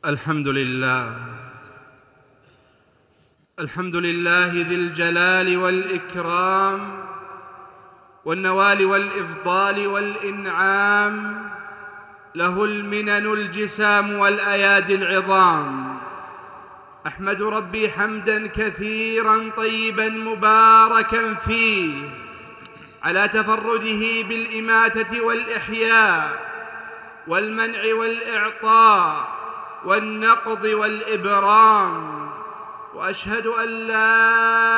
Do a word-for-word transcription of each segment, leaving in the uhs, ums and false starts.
الحمد لله الحمد لله ذي الجلال والإكرام والنوال والإفضال والإنعام، له المنن الجسام والأيادي العظام. أحمد ربي حمداً كثيراً طيباً مباركاً فيه على تفرده بالإماتة والإحياء والمنع والإعطاء والنقض والإبرام، وأشهد أن لا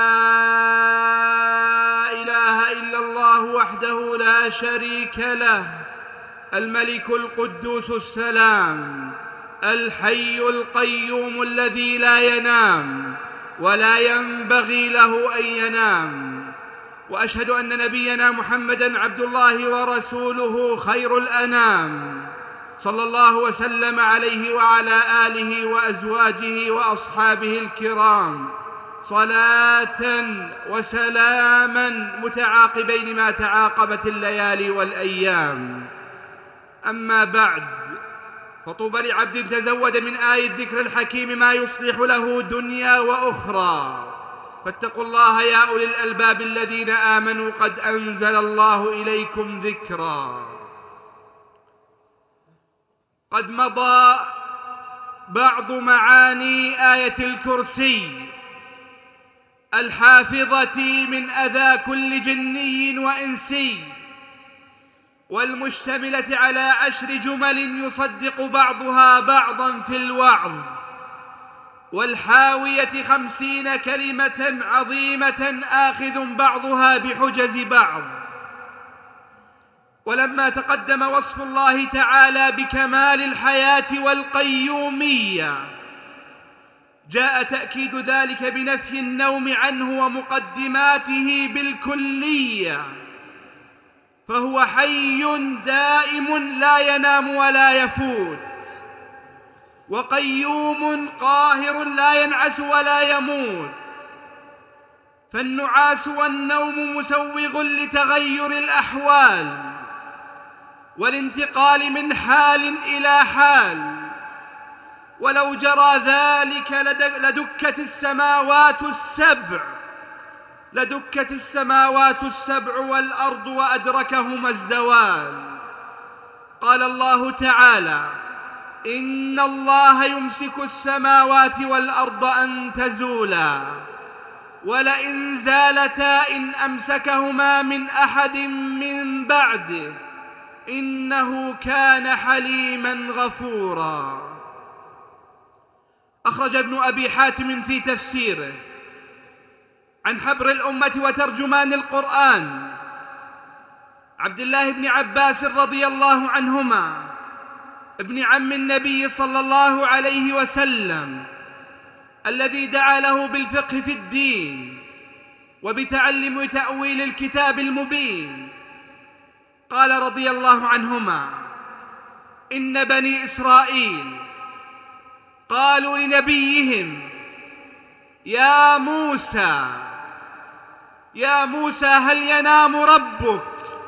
إله إلا الله وحده لا شريك له، الملك القدوس السلام الحي القيوم الذي لا ينام ولا ينبغي له أن ينام. وأشهد أن نبينا محمدًا عبد الله ورسوله خير الأنام، صلى الله وسلم عليه وعلى آله وأزواجه وأصحابه الكرام صلاة وسلاما متعاقبين ما تعاقبت الليالي والأيام. أما بعد، فطوبى لعبد تزود من آي الذكر الحكيم ما يصلح له دنيا وأخرى، فاتقوا الله يا أولي الألباب الذين آمنوا، قد أنزل الله إليكم ذكرا. قد مضى بعض معاني آية الكرسي الحافظة من أذى كل جني وإنسي، والمشتملة على عشر جمل يصدق بعضها بعضا في الوعظ، والحاوية خمسين كلمة عظيمة آخذ بعضها بحجز بعض. ولما تقدم وصف الله تعالى بكمال الحياة والقيومية، جاء تأكيد ذلك بنفي النوم عنه ومقدماته بالكلية، فهو حي دائم لا ينام ولا يفوت، وقيوم قاهر لا ينعس ولا يموت. فالنعاس والنوم مسوغ لتغير الأحوال والانتقال من حال إلى حال، ولو جرى ذلك لدكت السماوات السبع لدكت السماوات السبع والأرض وأدركهما الزوال. قال الله تعالى: إن الله يمسك السماوات والأرض أن تزولا ولئن زالتا إن أمسكهما من أحد من بعده إنه كان حليما غفورا. أخرج ابن أبي حاتم في تفسيره عن حبر الأمة وترجمان القرآن عبد الله بن عباس رضي الله عنهما، ابن عم النبي صلى الله عليه وسلم، الذي دعا له بالفقه في الدين وبتعلم تأويل الكتاب المبين، قال رضي الله عنهما: إن بني إسرائيل قالوا لنبيهم: يا موسى يا موسى هل ينام ربك؟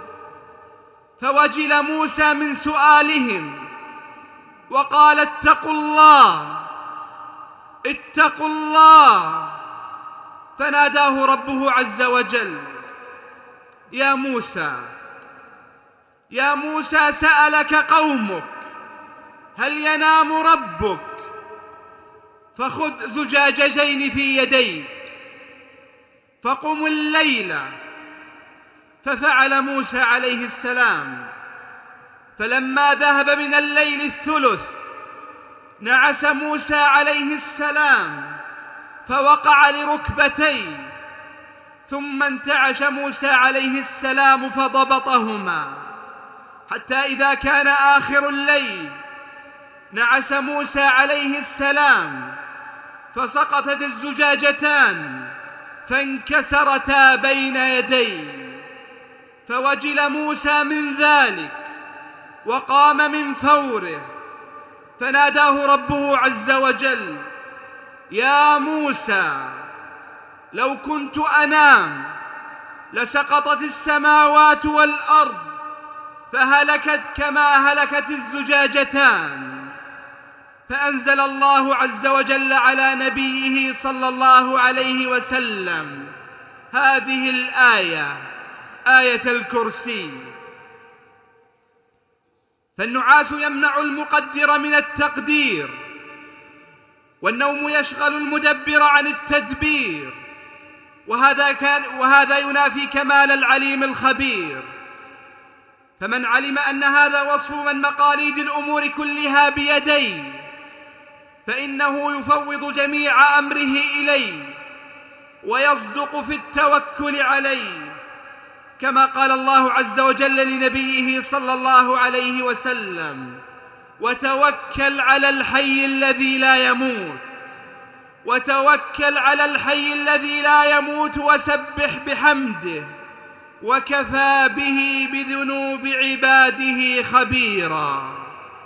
فوجل موسى من سؤالهم وقال: اتقوا الله اتقوا الله. فناداه ربه عز وجل: يا موسى يا موسى سألك قومك هل ينام ربك؟ فخذ زجاجتين في يديك فقم الليل. ففعل موسى عليه السلام، فلما ذهب من الليل الثلث نعس موسى عليه السلام فوقع لركبتيه، ثم انتعش موسى عليه السلام فضبطهما، حتى إذا كان آخر الليل نعس موسى عليه السلام فسقطت الزجاجتان فانكسرتا بين يديه، فوجل موسى من ذلك وقام من فوره، فناداه ربه عز وجل: يا موسى لو كنت أنام لسقطت السماوات والأرض فهلكت كما هلكت الزجاجتان. فأنزل الله عز وجل على نبيه صلى الله عليه وسلم هذه الآية، آية الكرسي. فالنعاس يمنع المقدر من التقدير، والنوم يشغل المدبر عن التدبير، وهذا, كان وهذا ينافي كمال العليم الخبير. فمن علم أن هذا وصف من مقاليد الأمور كلها بيديه فإنه يفوض جميع أمره إليه ويصدق في التوكل عليه، كما قال الله عز وجل لنبيه صلى الله عليه وسلم: وتوكل على الحي الذي لا يموت، وتوكل على الحي الذي لا يموت وسبح بحمده وكفى به بذنوب عباده خبيرا.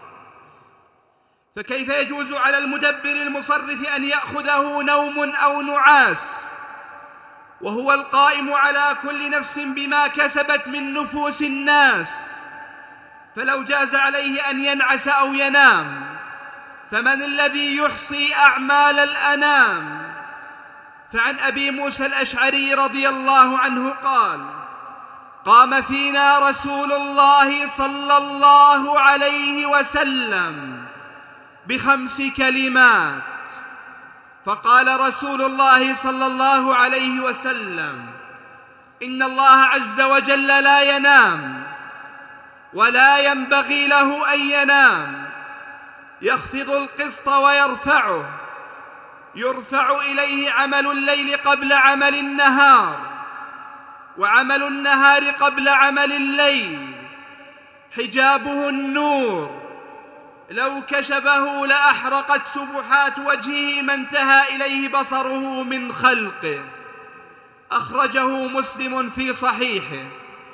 فكيف يجوز على المدبر المصرف أن يأخذه نوم أو نعاس وهو القائم على كل نفس بما كسبت من نفوس الناس؟ فلو جاز عليه أن ينعس أو ينام، فمن الذي يحصي أعمال الأنام؟ فعن أبي موسى الأشعري رضي الله عنه قال: قام فينا رسول الله صلى الله عليه وسلم بخمس كلمات، فقال رسول الله صلى الله عليه وسلم: إن الله عز وجل لا ينام ولا ينبغي له أن ينام، يخفض القسط ويرفعه، يرفع إليه عمل الليل قبل عمل النهار، وعمل النهار قبل عمل الليل، حجابه النور، لو كشفه لأحرقت سبحات وجهه ما انتهى إليه بصره من خلقه. أخرجه مسلم في صحيحه.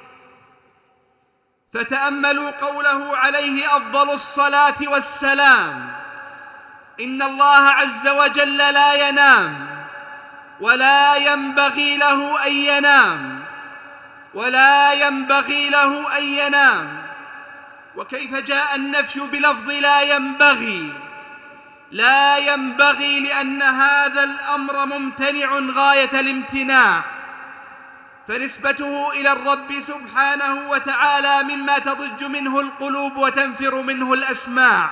فتأملوا قوله عليه أفضل الصلاة والسلام: إن الله عز وجل لا ينام ولا ينبغي له أن ينام، ولا ينبغي له أن ينام. وكيف جاء النفي بلفظ لا ينبغي؟ لا ينبغي لأن هذا الأمر ممتنع غاية الامتناع، فنسبته إلى الرب سبحانه وتعالى مما تضج منه القلوب وتنفر منه الأسماع.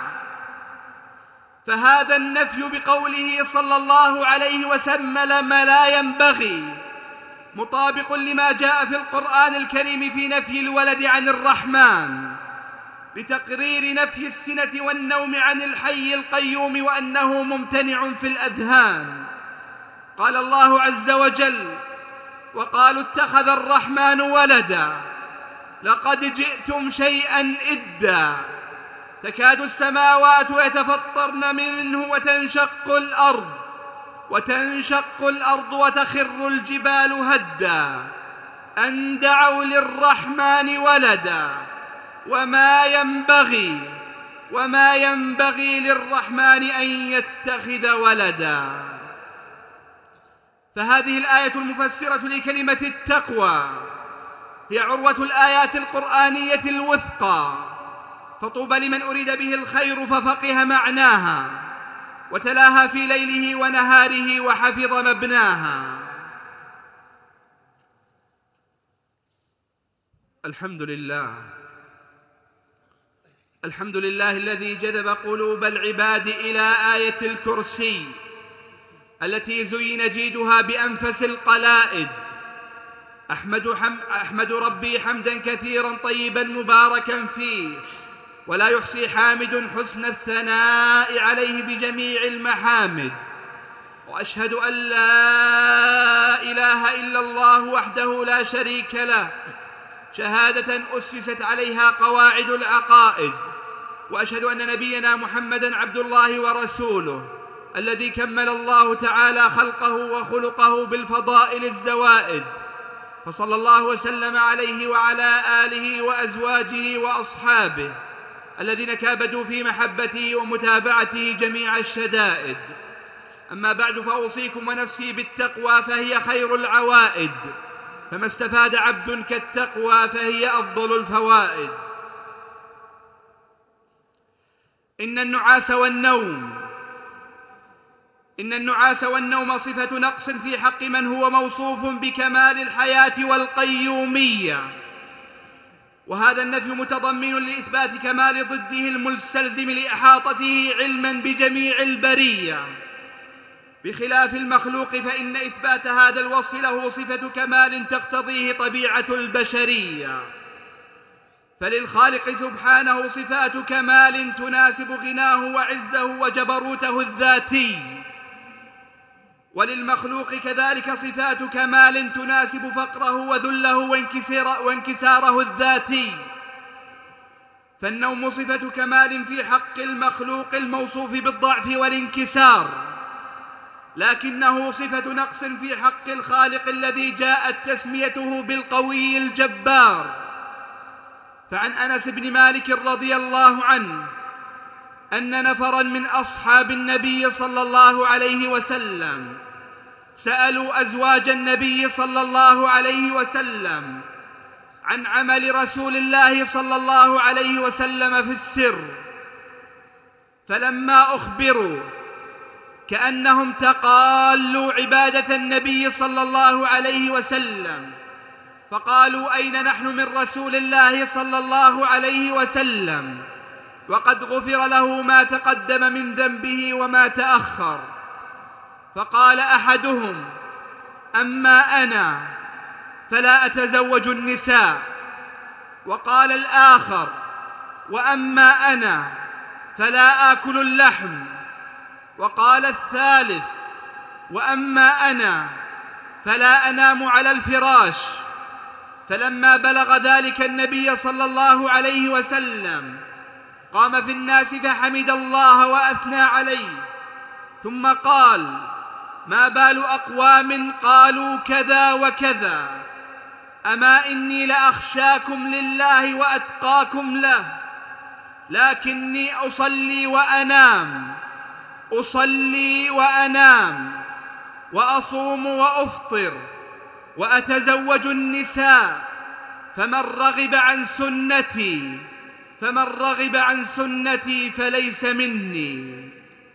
فهذا النفي بقوله صلى الله عليه وسلم لا ينبغي مطابق لما جاء في القرآن الكريم في نفي الولد عن الرحمن، لتقرير نفي السنة والنوم عن الحي القيوم وأنه ممتنع في الأذهان. قال الله عز وجل: وقالوا اتخذ الرحمن ولدا لقد جئتم شيئا إدا، تكاد السماوات يتفطرن منه وتنشق الأرض وتنشق الأرض وتخر الجبال هدا أن دعوا للرحمن ولدا وما ينبغي وما ينبغي للرحمن أن يتخذ ولدا. فهذه الآية المفسرة لكلمة التقوى هي عروة الآيات القرآنية الوثقى، فطوبى لمن أريد به الخير ففقه معناها وتلاها في ليله ونهاره وحفظ مبناها. الحمد لله الحمد لله الذي جذب قلوب العباد إلى آية الكرسي التي زين جيدها بأنفس القلائد. أحمد, حم أحمد ربي حمدا كثيرا طيبا مباركا فيه، ولا يحصي حامد حسن الثناء عليه بجميع المحامد. وأشهد أن لا إله إلا الله وحده لا شريك له، شهادة أسست عليها قواعد العقائد. وأشهد أن نبينا محمدًا عبد الله ورسوله الذي كمل الله تعالى خلقه وخلقه بالفضائل الزوائد، فصلى الله وسلم عليه وعلى آله وأزواجه وأصحابه الذين كابدوا في محبته ومتابعته جميع الشدائد. أما بعد، فأوصيكم ونفسي بالتقوى فهي خير العوائد، فما استفاد عبد كالتقوى فهي أفضل الفوائد. إن النعاس والنوم إن النعاس والنوم صفة نقص في حق من هو موصوف بكمال الحياة والقيومية، وهذا النفي متضمن لإثبات كمال ضده المستلزم لإحاطته علما بجميع البرية، بخلاف المخلوق فإن إثبات هذا الوصف له صفة كمال تقتضيه طبيعة البشرية. فللخالق سبحانه صفات كمال تناسب غناه وعزه وجبروته الذاتي، وللمخلوق كذلك صفات كمال تناسب فقره وذله وانكساره الذاتي. فالنوم صفة كمال في حق المخلوق الموصوف بالضعف والانكسار، لكنه صفة نقص في حق الخالق الذي جاءت تسميته بالقوي الجبار. فعن أنس بن مالك رضي الله عنه أن نفرا من أصحاب النبي صلى الله عليه وسلم سألوا أزواج النبي صلى الله عليه وسلم عن عمل رسول الله صلى الله عليه وسلم في السر، فلما أخبروا كأنهم تقالوا عبادة النبي صلى الله عليه وسلم، فقالوا: أين نحن من رسول الله صلى الله عليه وسلم وقد غفر له ما تقدم من ذنبه وما تأخر؟ فقال أحدهم: أما أنا فلا أتزوج النساء. وقال الآخر: وأما أنا فلا آكل اللحم. وقال الثالث: وأما أنا فلا أنام على الفراش. فلما بلغ ذلك النبي صلى الله عليه وسلم قام في الناس فحمد الله وأثنى عليه، ثم قال: ما بال أقوام قالوا كذا وكذا، أما إني لأخشاكم لله وأتقاكم له، لكني أصلي وأنام أصلي وأنام وأصوم وأفطر وأتزوج النساء، فمن رغب عن سنتي فمن رغب عن سنتي فليس مني.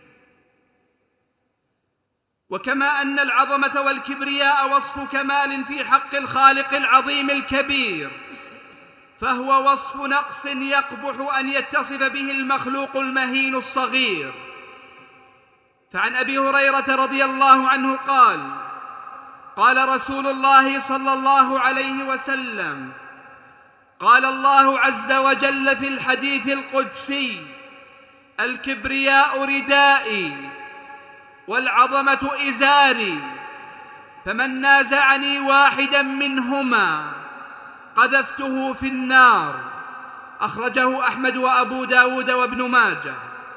وكما أن العظمة والكبرياء وصف كمال في حق الخالق العظيم الكبير، فهو وصف نقص يقبح أن يتصف به المخلوق المهين الصغير. فعن أبي هريرة رضي الله عنه قال: قال رسول الله صلى الله عليه وسلم: قال الله عز وجل في الحديث القدسي: الكبرياء ردائي والعظمة إزاري، فمن نازعني واحدا منهما قذفته في النار. أخرجه أحمد وأبو داود وابن ماجه.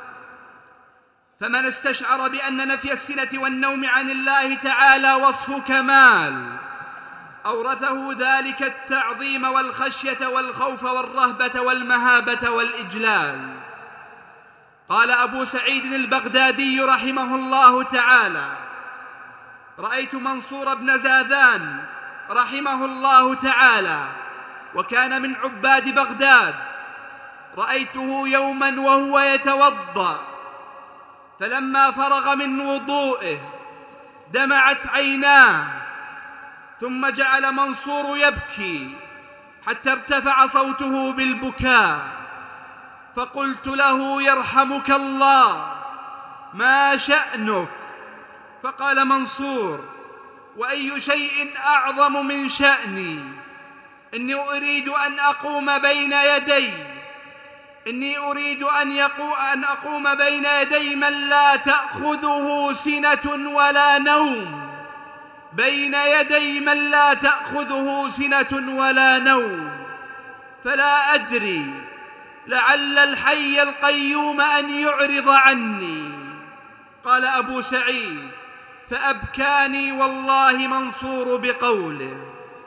فمن استشعر بأن نفي السنة والنوم عن الله تعالى وصف كمال أورثه ذلك التعظيم والخشية والخوف والرهبة والمهابة والإجلال. قال أبو سعيد البغدادي رحمه الله تعالى: رأيت منصور بن زاذان رحمه الله تعالى، وكان من عباد بغداد، رأيته يوما وهو يتوضأ، فلما فرغ من وضوئه دمعت عيناه، ثم جعل منصور يبكي حتى ارتفع صوته بالبكاء، فقلت له: يرحمك الله، ما شأنك؟ فقال منصور: وأي شيء أعظم من شأني؟ إني أريد أن أقوم بين يدي إني أريد أن, يقو أن أقوم بين يدي من لا تأخذه سنة ولا نوم بين يدي من لا تأخذه سنة ولا نوم، فلا أدري، لعل الحي القيوم أن يعرض عني. قال أبو سعيد: فأبكاني والله منصور بقوله.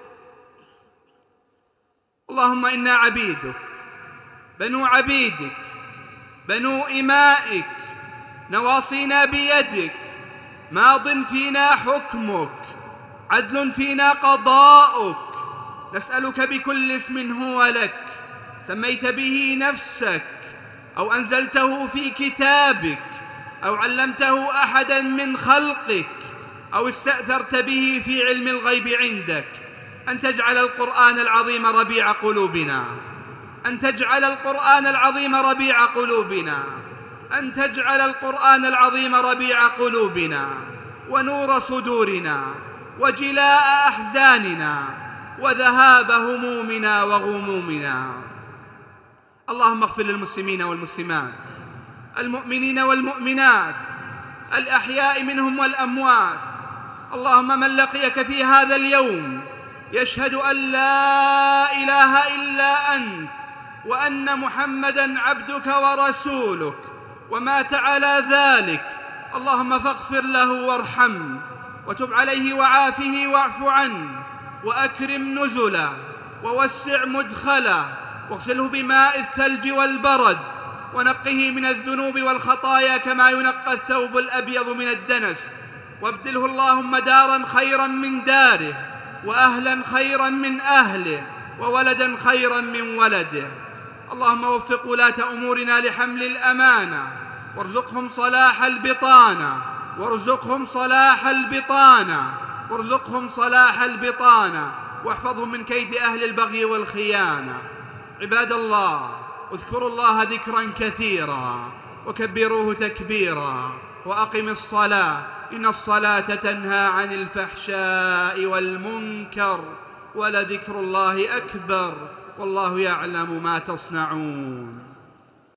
اللهم إنا عبيدك بنو عبيدك بنو إمائك، نواصينا بيدك، ماض فينا حكمك، عدل فينا قضاؤك، نسألك بكل اسم هو لك سميت به نفسك أو أنزلته في كتابك أو علمته أحدا من خلقك أو استأثرت به في علم الغيب عندك، أن تجعل القرآن العظيم ربيع قلوبنا، أن تجعل القرآن العظيم ربيع قلوبنا، أن تجعل القرآن العظيم ربيع قلوبنا ونور صدورنا وجلاء أحزاننا وذهاب همومنا وغمومنا. اللهم اغفر للمسلمين والمسلمات، المؤمنين والمؤمنات، الأحياء منهم والأموات. اللهم من لقيك في هذا اليوم يشهد أن لا إله إلا أنت وأن محمدًا عبدك ورسولك ومات على ذلك، اللهم فاغفر له وارحمه وتب عليه وعافه واعف عنه وأكرم نزله ووسع مدخله واغسله بماء الثلج والبرد ونقه من الذنوب والخطايا كما ينقى الثوب الأبيض من الدنس، وابدله اللهم دارا خيرا من داره وأهلا خيرا من أهله وولدا خيرا من ولده. اللهم وفق ولاة أمورنا لحمل الأمانة وارزقهم صلاح البطانة وارزقهم صلاح البطانة وارزقهم صلاح البطانة واحفظهم من كيد أهل البغي والخيانة. عباد الله، اذكروا الله ذكرا كثيرا وكبروه تكبيرا وأقم الصلاة إن الصلاة تنهى عن الفحشاء والمنكر ولذكر الله أكبر والله يعلم ما تصنعون.